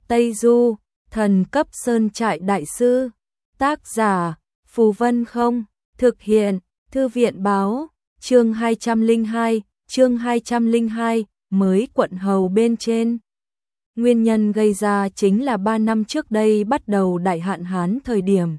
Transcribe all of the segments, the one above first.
Tây Du, thần cấp sơn trại đại sư. Tác giả, Phù Vân Không. Thực hiện, Thư viện báo. Chương 202, mới quận hầu bên trên. Nguyên nhân gây ra chính là 3 năm trước đây bắt đầu đại hạn hán thời điểm.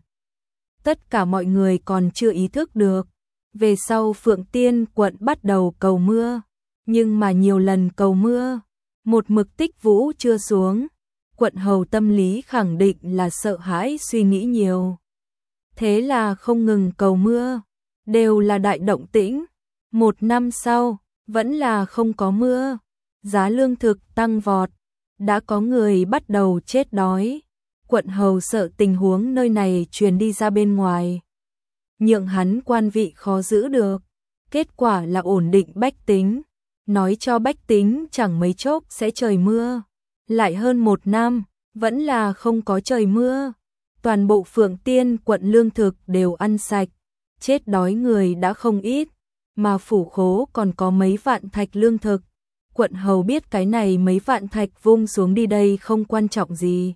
Tất cả mọi người còn chưa ý thức được. Về sau Phượng Tiên quận bắt đầu cầu mưa. Nhưng mà nhiều lần cầu mưa, một mực tích vũ chưa xuống. Quận hầu tâm lý khẳng định là sợ hãi suy nghĩ nhiều. Thế là không ngừng cầu mưa, đều là đại động tĩnh. 1 năm sau, vẫn là không có mưa. Giá lương thực tăng vọt, đã có người bắt đầu chết đói. Quận hầu sợ tình huống nơi này truyền đi ra bên ngoài, nhượng hắn quan vị khó giữ được. Kết quả là ổn định bách tính, nói cho bách tính chẳng mấy chốc sẽ trời mưa. Lại hơn 1 năm, vẫn là không có trời mưa. Toàn bộ Phượng Tiên quận lương thực đều ăn sạch, chết đói người đã không ít, mà phủ khố còn có mấy vạn thạch lương thực. Quận hầu biết cái này mấy vạn thạch vung xuống đi đây không quan trọng gì.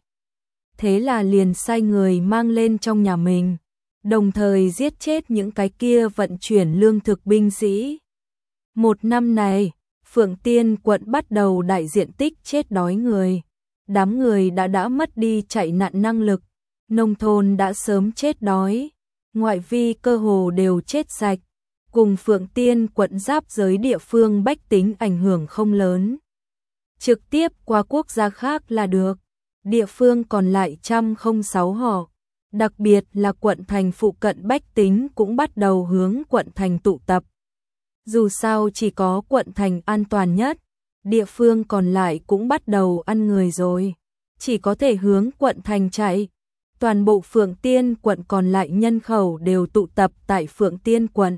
Thế là liền sai người mang lên trong nhà mình, đồng thời giết chết những cái kia vận chuyển lương thực binh sĩ. 1 năm này, Phượng Tiên quận bắt đầu đại diện tích chết đói người. Đám người đã mất đi chạy nạn năng lực, nông thôn đã sớm chết đói, ngoại vi cơ hồ đều chết sạch, cùng Phượng Tiên quận giáp giới địa phương bách tính ảnh hưởng không lớn. Trực tiếp qua quốc gia khác là được. Địa phương còn lại 106 họ, đặc biệt là quận thành phụ cận bách tính cũng bắt đầu hướng quận thành tụ tập. Dù sao chỉ có quận thành an toàn nhất, địa phương còn lại cũng bắt đầu ăn người rồi, chỉ có thể hướng quận thành chạy. Toàn bộ Phượng Tiên quận còn lại nhân khẩu đều tụ tập tại Phượng Tiên quận.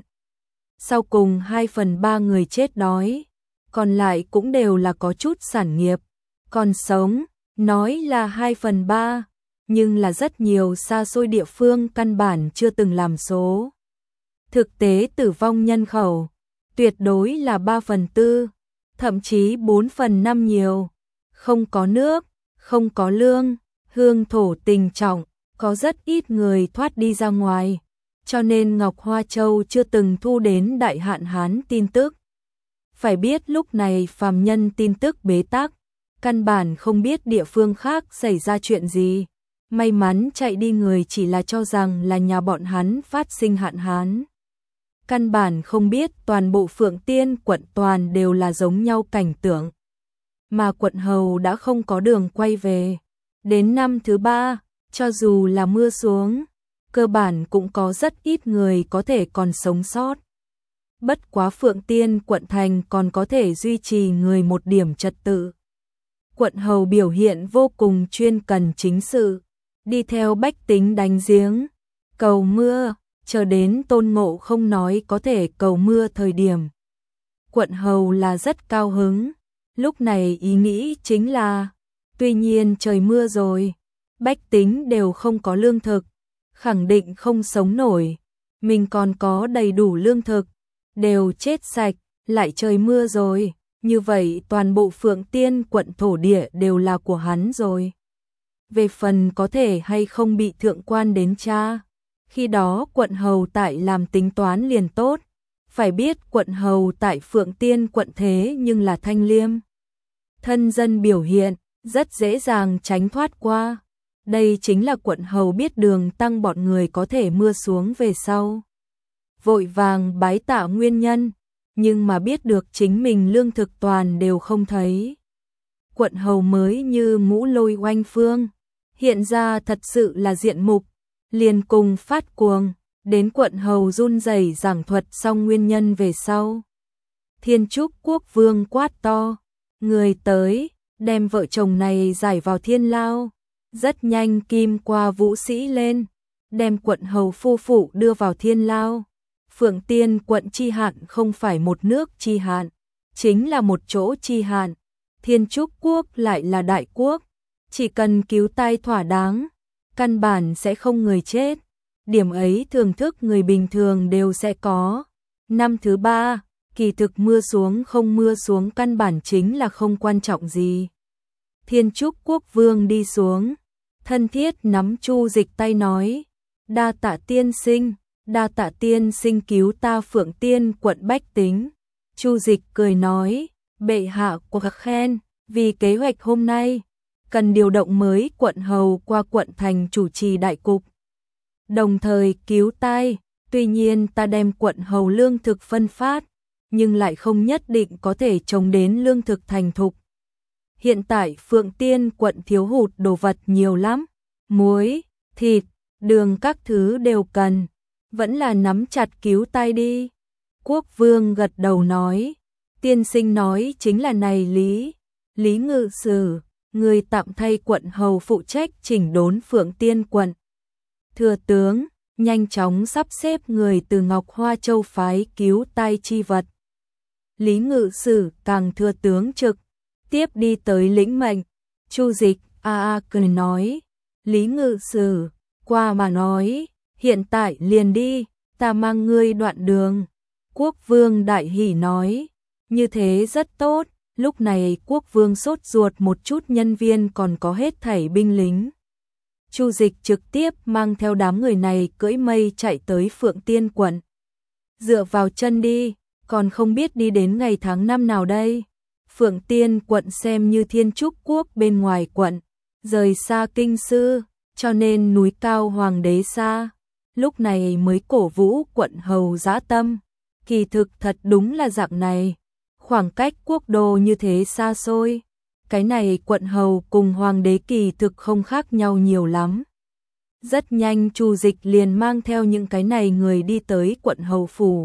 Sau cùng 2/3 người chết đói, còn lại cũng đều là có chút sản nghiệp, còn sống, nói là 2/3, nhưng là rất nhiều xa xôi địa phương căn bản chưa từng làm số. Thực tế tử vong nhân khẩu, tuyệt đối là 3/4, thậm chí 4/5 nhiều. Không có nước, không có lương, hương thổ tình trọng, có rất ít người thoát đi ra ngoài, cho nên Ngọc Hoa Châu chưa từng thu đến đại hạn hán tin tức. Phải biết lúc này phàm nhân tin tức bế tắc, căn bản không biết địa phương khác xảy ra chuyện gì. May mắn chạy đi người chỉ là cho rằng là nhà bọn hắn phát sinh hạn hán. Căn bản không biết toàn bộ Phượng Tiên quận toàn đều là giống nhau cảnh tượng. Mà quận hầu đã không có đường quay về. Đến năm thứ 3, cho dù là mưa xuống, cơ bản cũng có rất ít người có thể còn sống sót. Bất quá Phượng Tiên quận thành còn có thể duy trì người một điểm trật tự. Quận hầu biểu hiện vô cùng chuyên cần chính sự, đi theo bách tính đánh giếng, cầu mưa, chờ đến Tôn Ngộ Không nói có thể cầu mưa thời điểm. Quận hầu là rất cao hứng, lúc này ý nghĩ chính là, tuy nhiên trời mưa rồi, bách tính đều không có lương thực, khẳng định không sống nổi, mình còn có đầy đủ lương thực, đều chết sạch, lại trời mưa rồi, như vậy toàn bộ Phượng Tiên quận thổ địa đều là của hắn rồi. Về phần có thể hay không bị thượng quan đến tra, khi đó quận hầu tại làm tính toán liền tốt. Phải biết quận hầu tại Phượng Tiên quận thế nhưng là thanh liêm, thân dân biểu hiện, rất dễ dàng tránh thoát qua. Đây chính là quận hầu biết đường tăng bọn người có thể mưa xuống về sau. Vội vàng bái tạ nguyên nhân, nhưng mà biết được chính mình lương thực toàn đều không thấy. Quận hầu mới như mũ lôi oanh phương, hiện ra thật sự là diện mục, liền cùng phát cuồng. Đến quận hầu run rẩy giảng thuật xong nguyên nhân về sau. Thiên Trúc quốc vương quát to, người tới, đem vợ chồng này giải vào thiên lao. Rất nhanh kim qua vũ sĩ lên, đem quận hầu phu phụ đưa vào thiên lao. Phượng Tiên quận chi hạn không phải một nước chi hạn, chính là một chỗ chi hạn. Thiên Trúc quốc lại là đại quốc, chỉ cần cứu tai thỏa đáng, căn bản sẽ không người chết. Điểm ấy thưởng thức người bình thường đều sẽ có. Năm thứ 3, kỳ thực mưa xuống không mưa xuống căn bản chính là không quan trọng gì. Thiên Trúc Quốc Vương đi xuống, thân thiết nắm Chu Dịch tay nói, đa tạ tiên sinh cứu ta Phượng Tiên quận bách tính. Chu Dịch cười nói, bệ hạ quá khen, vì kế hoạch hôm nay, cần điều động mới quận hầu qua quận thành chủ trì đại cục, đồng thời cứu tai. Tuy nhiên ta đem quận hầu lương thực phân phát, nhưng lại không nhất định có thể chống đến lương thực thành thục. Hiện tại Phượng Tiên quận thiếu hụt đồ vật nhiều lắm, muối, thịt, đường các thứ đều cần, vẫn là nắm chặt cứu tai đi. Quốc Vương gật đầu nói, tiên sinh nói chính là này Lý ngự sử, người tạm thay quận hầu phụ trách chỉnh đốn Phượng Tiên quận. Thừa tướng nhanh chóng sắp xếp người từ Ngọc Hoa Châu phái cứu tai chi vật. Lý ngự sử càng thừa tướng trực tiếp đi tới lĩnh mệnh. Chu Dịch cười nói, Lý ngự sử qua mà nói, hiện tại liền đi, ta mang ngươi đoạn đường. Quốc Vương đại hỉ nói, như thế rất tốt. Lúc này Quốc Vương sốt ruột một chút, nhân viên còn có hết thảy binh lính. Chu Dịch trực tiếp mang theo đám người này cưỡi mây chạy tới Phượng Tiên quận. Dựa vào chân đi, còn không biết đi đến ngày tháng năm nào đây. Phượng Tiên quận xem như Thiên Trúc Quốc bên ngoài quận, rời xa kinh sư, cho nên núi cao hoàng đế xa. Lúc này mới cổ vũ quận hầu dã tâm. Kỳ thực thật đúng là dạng này, khoảng cách quốc đô như thế xa xôi. Cái này quận hầu cùng hoàng đế kỳ thực không khác nhau nhiều lắm. Rất nhanh Chu Dịch liền mang theo những cái này người đi tới quận hầu phủ.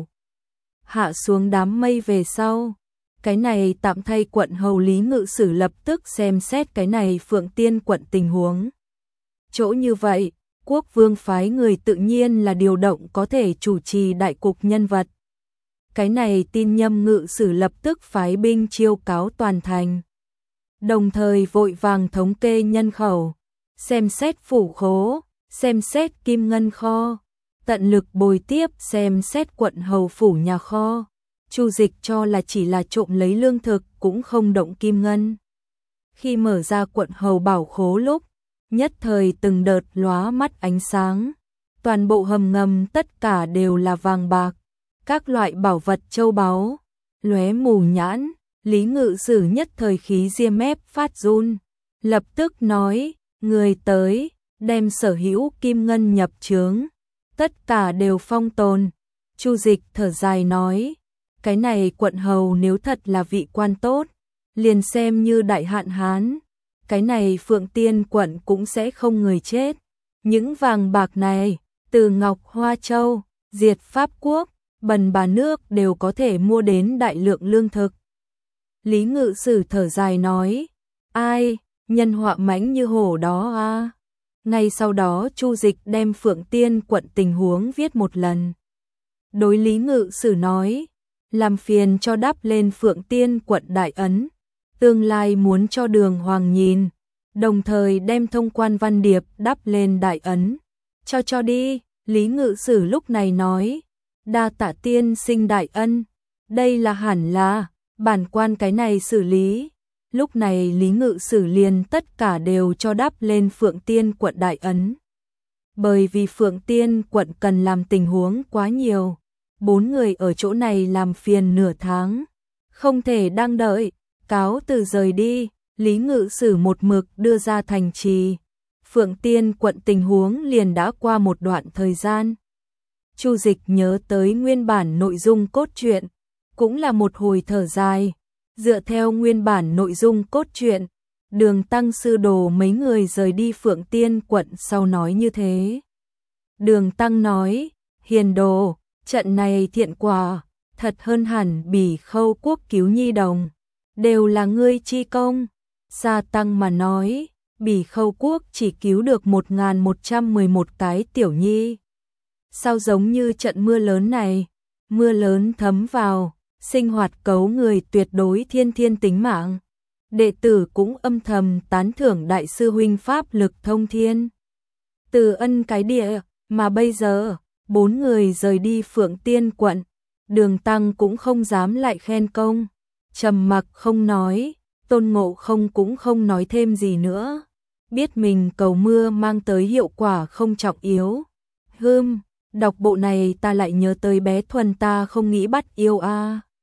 Hạ xuống đám mây về sau, cái này tạm thay quận hầu Lý ngự sử lập tức xem xét cái này Phượng Tiên quận tình huống. Chỗ như vậy, Quốc Vương phái người tự nhiên là điều động có thể chủ trì đại cục nhân vật. Cái này tin Nhâm ngự sử lập tức phái binh chiêu cáo toàn thành. Đồng thời vội vàng thống kê nhân khẩu, xem xét phủ khố, xem xét kim ngân kho, tận lực bồi tiếp xem xét quận hầu phủ nhà kho. Chu Dịch cho là chỉ là trộm lấy lương thực cũng không động kim ngân. Khi mở ra quận hầu bảo khố lúc, nhất thời từng đợt lóa mắt ánh sáng, toàn bộ hầm ngầm tất cả đều là vàng bạc, các loại bảo vật châu báu, lóe mù nhãn. Lý ngự sử nhất thời khí ria mép phát run, lập tức nói, người tới, đem sở hữu kim ngân nhập chướng, tất cả đều phong tồn. Chu Dịch thở dài nói, cái này quận hầu nếu thật là vị quan tốt, liền xem như đại hạn hán, cái này Phượng Tiên quận cũng sẽ không người chết. Những vàng bạc này, từ Ngọc Hoa Châu, diệt Pháp Quốc, Bần Bà nước đều có thể mua đến đại lượng lương thực. Lý ngự sử thở dài nói, ai, nhân họa mãnh như hổ đó a. Ngay sau đó Chu Dịch đem Phượng Tiên quận tình huống viết một lần. Đối Lý ngự sử nói, làm phiền cho đắp lên Phượng Tiên quận đại ấn, tương lai muốn cho Đường Hoàng nhìn, đồng thời đem thông quan văn điệp đắp lên đại ấn, cho đi. Lý ngự sử lúc này nói, đa tạ tiên sinh đại ân, đây là hẳn là bản quan cái này xử lý. Lúc này Lý ngự sử liền tất cả đều cho đắp lên Phượng Tiên quận đại ấn. Bởi vì Phượng Tiên quận cần làm tình huống quá nhiều, 4 người ở chỗ này làm phiền nửa tháng, không thể đang đợi, cáo từ rời đi. Lý ngự sử một mực đưa ra thành trì. Phượng Tiên quận tình huống liền đã qua một đoạn thời gian. Chu Dịch nhớ tới nguyên bản nội dung cốt truyện, cũng là một hồi thở dài. Dựa theo nguyên bản nội dung cốt truyện, Đường Tăng sư đồ mấy người rời đi Phượng Tiên quận sau nói như thế. Đường Tăng nói, hiền đồ, trận này thiện quả, thật hơn hẳn Bỉ Khâu quốc cứu nhi đồng, đều là ngươi chi công. Sa Tăng mà nói, Bỉ Khâu quốc chỉ cứu được 1111 cái tiểu nhi. Sao giống như trận mưa lớn này, mưa lớn thấm vào, sinh hoạt cấu người tuyệt đối thiên tính mạng. Đệ tử cũng âm thầm tán thưởng đại sư huynh pháp lực thông thiên. Từ ân cái địa, mà bây giờ, 4 người rời đi Phượng Tiên quận, Đường Tăng cũng không dám lại khen công, trầm mặc không nói. Tôn Ngộ Không cũng không nói thêm gì nữa, biết mình cầu mưa mang tới hiệu quả không trọng yếu. Đọc bộ này ta lại nhớ tới bé Thuần ta không nghĩ bắt yêu a.